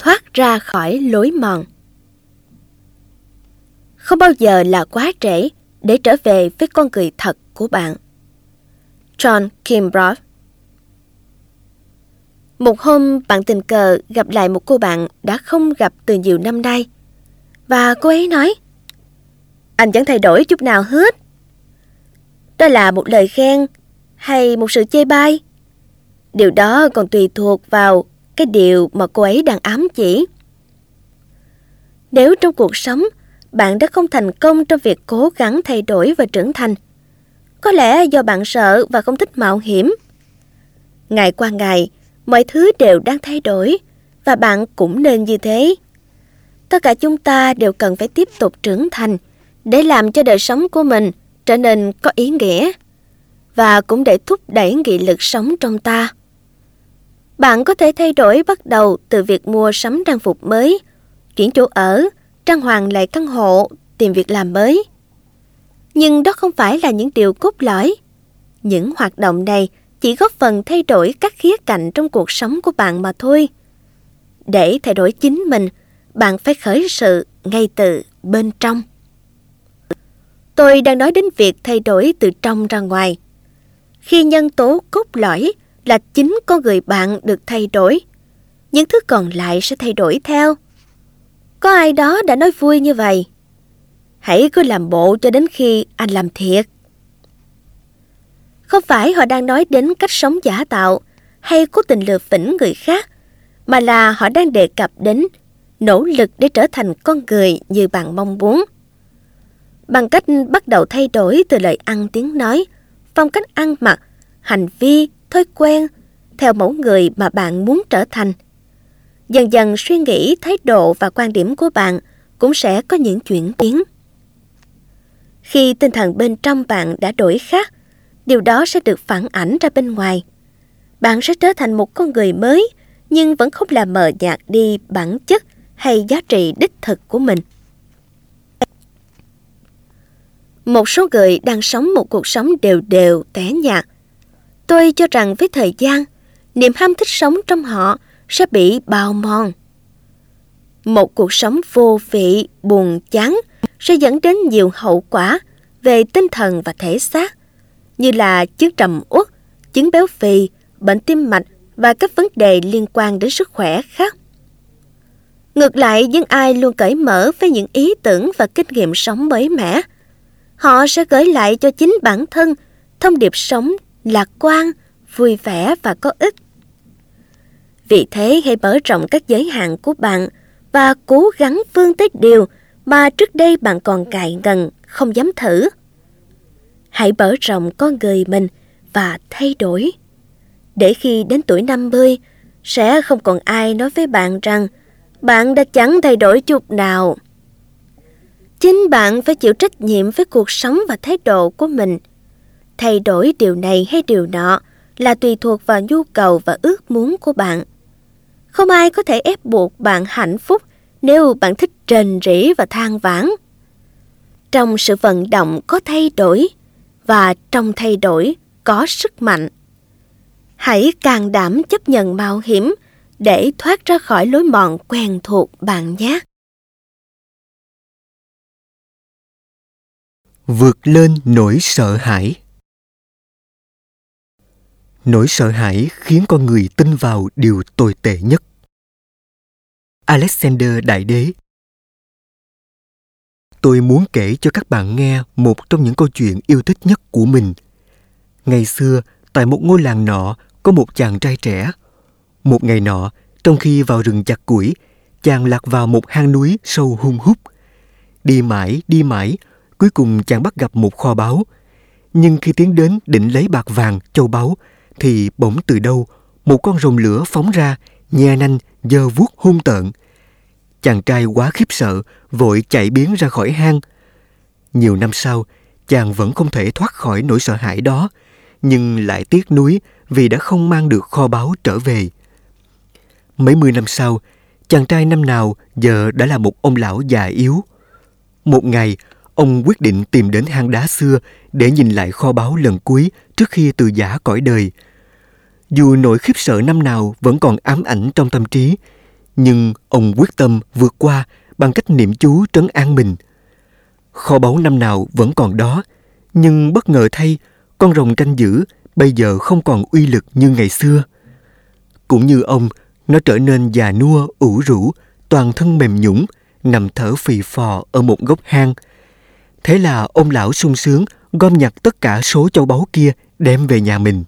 thoát ra khỏi lối mòn. Không bao giờ là quá trễ để trở về với con người thật của bạn. John Kimbrough. Một hôm, bạn tình cờ gặp lại một cô bạn đã không gặp từ nhiều năm nay. Và cô ấy nói, anh chẳng thay đổi chút nào hết. Đó là một lời khen hay một sự chê bai? Điều đó còn tùy thuộc vào cái điều mà cô ấy đang ám chỉ. Nếu trong cuộc sống bạn đã không thành công trong việc cố gắng thay đổi và trưởng thành, có lẽ do bạn sợ và không thích mạo hiểm. Ngày qua ngày, mọi thứ đều đang thay đổi và bạn cũng nên như thế. Tất cả chúng ta đều cần phải tiếp tục trưởng thành để làm cho đời sống của mình trở nên có ý nghĩa và cũng để thúc đẩy nghị lực sống trong ta. Bạn có thể thay đổi bắt đầu từ việc mua sắm trang phục mới, chuyển chỗ ở, trang hoàng lại căn hộ, tìm việc làm mới. Nhưng đó không phải là những điều cốt lõi. Những hoạt động này chỉ góp phần thay đổi các khía cạnh trong cuộc sống của bạn mà thôi. Để thay đổi chính mình, bạn phải khởi sự ngay từ bên trong. Tôi đang nói đến việc thay đổi từ trong ra ngoài. Khi nhân tố cốt lõi là chính con người bạn được thay đổi, những thứ còn lại sẽ thay đổi theo. Có ai đó đã nói vui như vậy: hãy cứ làm bộ cho đến khi anh làm thiệt. Không phải họ đang nói đến cách sống giả tạo hay cố tình lừa phỉnh người khác, mà là họ đang đề cập đến nỗ lực để trở thành con người như bạn mong muốn. Bằng cách bắt đầu thay đổi từ lời ăn tiếng nói, phong cách ăn mặc, hành vi, thói quen theo mẫu người mà bạn muốn trở thành. Dần dần suy nghĩ, thái độ và quan điểm của bạn cũng sẽ có những chuyển biến. Khi tinh thần bên trong bạn đã đổi khác, điều đó sẽ được phản ảnh ra bên ngoài. Bạn sẽ trở thành một con người mới, nhưng vẫn không làm mờ nhạt đi bản chất hay giá trị đích thực của mình. Một số người đang sống một cuộc sống đều đều, tẻ nhạt. Tôi cho rằng với thời gian, niềm ham thích sống trong họ sẽ bị bào mòn. Một cuộc sống vô vị, buồn chán sẽ dẫn đến nhiều hậu quả về tinh thần và thể xác, như là chứng trầm uất, chứng béo phì, bệnh tim mạch và các vấn đề liên quan đến sức khỏe khác. Ngược lại, những ai luôn cởi mở với những ý tưởng và kinh nghiệm sống mới mẻ, họ sẽ gửi lại cho chính bản thân thông điệp sống lạc quan, vui vẻ và có ích. Vì thế, hãy mở rộng các giới hạn của bạn và cố gắng vươn tới điều mà trước đây bạn còn ngại ngần, không dám thử. Hãy mở rộng con người mình và thay đổi. Để khi đến tuổi 50, sẽ không còn ai nói với bạn rằng bạn đã chẳng thay đổi chút nào. Chính bạn phải chịu trách nhiệm với cuộc sống và thái độ của mình. Thay đổi điều này hay điều nọ là tùy thuộc vào nhu cầu và ước muốn của bạn. Không ai có thể ép buộc bạn hạnh phúc nếu bạn thích rền rĩ và than vãn. Trong sự vận động có thay đổi, và trong thay đổi có sức mạnh. Hãy can đảm chấp nhận mạo hiểm để thoát ra khỏi lối mòn quen thuộc bạn nhé. Vượt lên nỗi sợ hãi. Nỗi sợ hãi khiến con người tin vào điều tồi tệ nhất. Alexander Đại Đế. Tôi muốn kể cho các bạn nghe một trong những câu chuyện yêu thích nhất của mình. Ngày xưa, tại một ngôi làng nọ, có một chàng trai trẻ. Một ngày nọ, trong khi vào rừng chặt củi, chàng lạc vào một hang núi sâu hun hút. Đi mãi, cuối cùng chàng bắt gặp một kho báu. Nhưng khi tiến đến định lấy bạc vàng, châu báu, thì bỗng từ đâu một con rồng lửa phóng ra, nhe nanh, giơ vuốt hung tợn. Chàng trai quá khiếp sợ, vội chạy biến ra khỏi hang. Nhiều năm sau, chàng vẫn không thể thoát khỏi nỗi sợ hãi đó, nhưng lại tiếc nuối vì đã không mang được kho báu trở về. Mấy mươi năm sau, chàng trai năm nào giờ đã là một ông lão già yếu. Một ngày, ông quyết định tìm đến hang đá xưa để nhìn lại kho báu lần cuối trước khi từ giã cõi đời. Dù nỗi khiếp sợ năm nào vẫn còn ám ảnh trong tâm trí, nhưng ông quyết tâm vượt qua bằng cách niệm chú trấn an mình. Kho báu năm nào vẫn còn đó, nhưng bất ngờ thay, con rồng canh giữ bây giờ không còn uy lực như ngày xưa. Cũng như ông, nó trở nên già nua, ủ rũ, toàn thân mềm nhũn, nằm thở phì phò ở một góc hang. Thế là ông lão sung sướng gom nhặt tất cả số châu báu kia đem về nhà mình.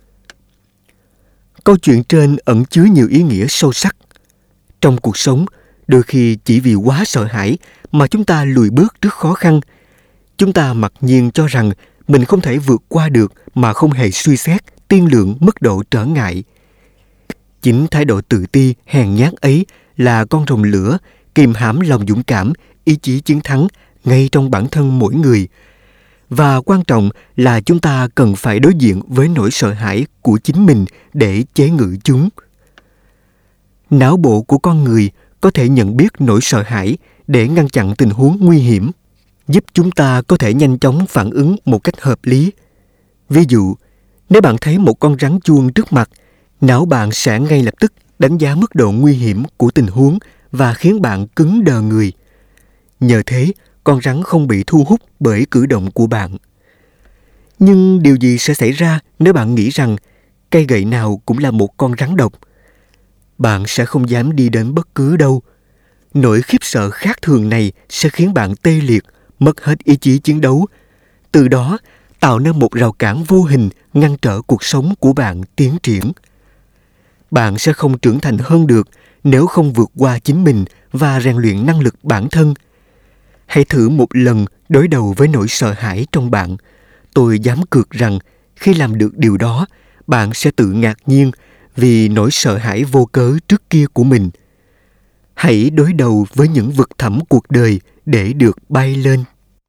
Câu chuyện trên ẩn chứa nhiều ý nghĩa sâu sắc. Trong cuộc sống, đôi khi chỉ vì quá sợ hãi mà chúng ta lùi bước trước khó khăn. Chúng ta mặc nhiên cho rằng mình không thể vượt qua được mà không hề suy xét, tiên lượng mức độ trở ngại. Chính thái độ tự ti, hèn nhát ấy là con rồng lửa kìm hãm lòng dũng cảm, ý chí chiến thắng ngay trong bản thân mỗi người. Và quan trọng là chúng ta cần phải đối diện với nỗi sợ hãi của chính mình để chế ngự chúng. Não bộ của con người có thể nhận biết nỗi sợ hãi để ngăn chặn tình huống nguy hiểm, giúp chúng ta có thể nhanh chóng phản ứng một cách hợp lý. Ví dụ, nếu bạn thấy một con rắn chuông trước mặt, não bạn sẽ ngay lập tức đánh giá mức độ nguy hiểm của tình huống và khiến bạn cứng đờ người. Nhờ thế, con rắn không bị thu hút bởi cử động của bạn. Nhưng điều gì sẽ xảy ra nếu bạn nghĩ rằng cây gậy nào cũng là một con rắn độc? Bạn sẽ không dám đi đến bất cứ đâu. Nỗi khiếp sợ khác thường này sẽ khiến bạn tê liệt, mất hết ý chí chiến đấu. Từ đó, tạo nên một rào cản vô hình ngăn trở cuộc sống của bạn tiến triển. Bạn sẽ không trưởng thành hơn được nếu không vượt qua chính mình và rèn luyện năng lực bản thân. Hãy thử một lần đối đầu với nỗi sợ hãi trong bạn. Tôi dám cược rằng khi làm được điều đó, bạn sẽ tự ngạc nhiên vì nỗi sợ hãi vô cớ trước kia của mình. Hãy đối đầu với những vực thẳm cuộc đời để được bay lên.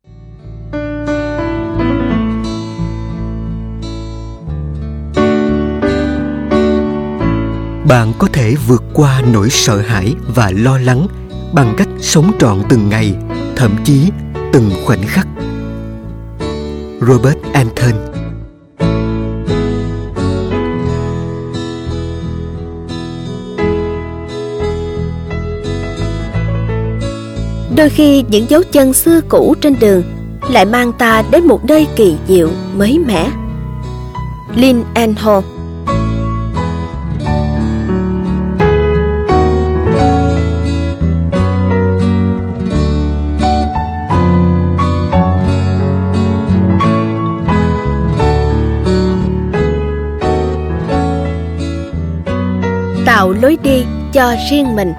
Bạn có thể vượt qua nỗi sợ hãi và lo lắng bằng cách sống trọn từng ngày, thậm chí từng khoảnh khắc. Robert Anton. Đôi khi những dấu chân xưa cũ trên đường lại mang ta đến một nơi kỳ diệu, mới mẻ. Lynn Anhol. Tạo lối đi cho riêng mình.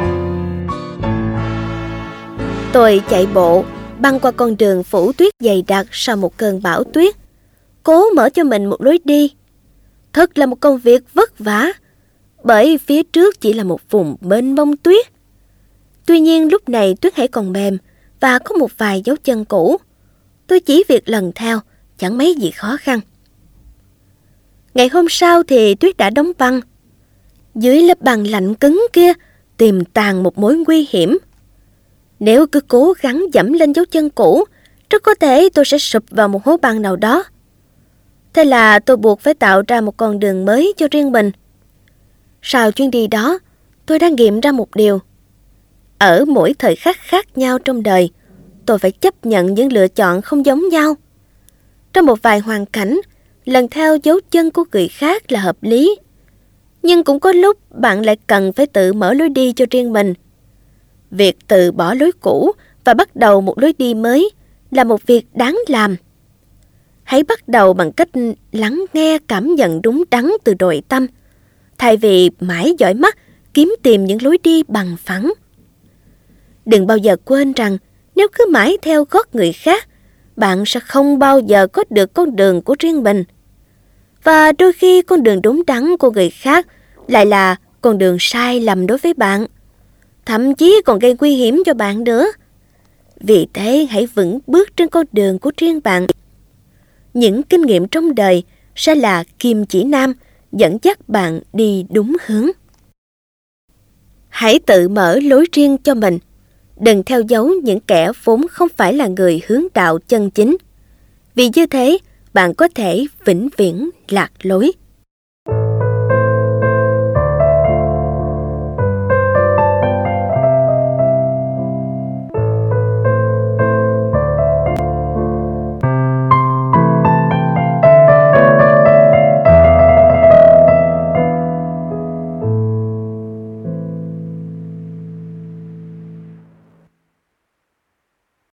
Tôi chạy bộ băng qua con đường phủ tuyết dày đặc sau một cơn bão tuyết, cố mở cho mình một lối đi. Thật là một công việc vất vả, bởi phía trước chỉ là một vùng mênh mông tuyết. Tuy nhiên lúc này tuyết hãy còn mềm và có một vài dấu chân cũ. Tôi chỉ việc lần theo, chẳng mấy gì khó khăn. Ngày hôm sau thì tuyết đã đóng băng. Dưới lớp băng lạnh cứng kia tiềm tàng một mối nguy hiểm. Nếu cứ cố gắng dẫm lên dấu chân cũ, rất có thể tôi sẽ sụp vào một hố băng nào đó. Thế là tôi buộc phải tạo ra một con đường mới cho riêng mình. Sau chuyến đi đó, tôi đã nghiệm ra một điều. Ở mỗi thời khắc khác nhau trong đời, tôi phải chấp nhận những lựa chọn không giống nhau. Trong một vài hoàn cảnh, lần theo dấu chân của người khác là hợp lý. Nhưng cũng có lúc bạn lại cần phải tự mở lối đi cho riêng mình. Việc từ bỏ lối cũ và bắt đầu một lối đi mới là một việc đáng làm. Hãy bắt đầu bằng cách lắng nghe cảm nhận đúng đắn từ nội tâm, thay vì mãi dõi mắt kiếm tìm những lối đi bằng phẳng. Đừng bao giờ quên rằng nếu cứ mãi theo gót người khác, bạn sẽ không bao giờ có được con đường của riêng mình. Và đôi khi con đường đúng đắn của người khác lại là con đường sai lầm đối với bạn, thậm chí còn gây nguy hiểm cho bạn nữa. Vì thế hãy vững bước trên con đường của riêng bạn. Những kinh nghiệm trong đời sẽ là kim chỉ nam dẫn dắt bạn đi đúng hướng. Hãy tự mở lối riêng cho mình. Đừng theo dấu những kẻ vốn không phải là người hướng đạo chân chính. Vì như thế, bạn có thể vĩnh viễn lạc lối.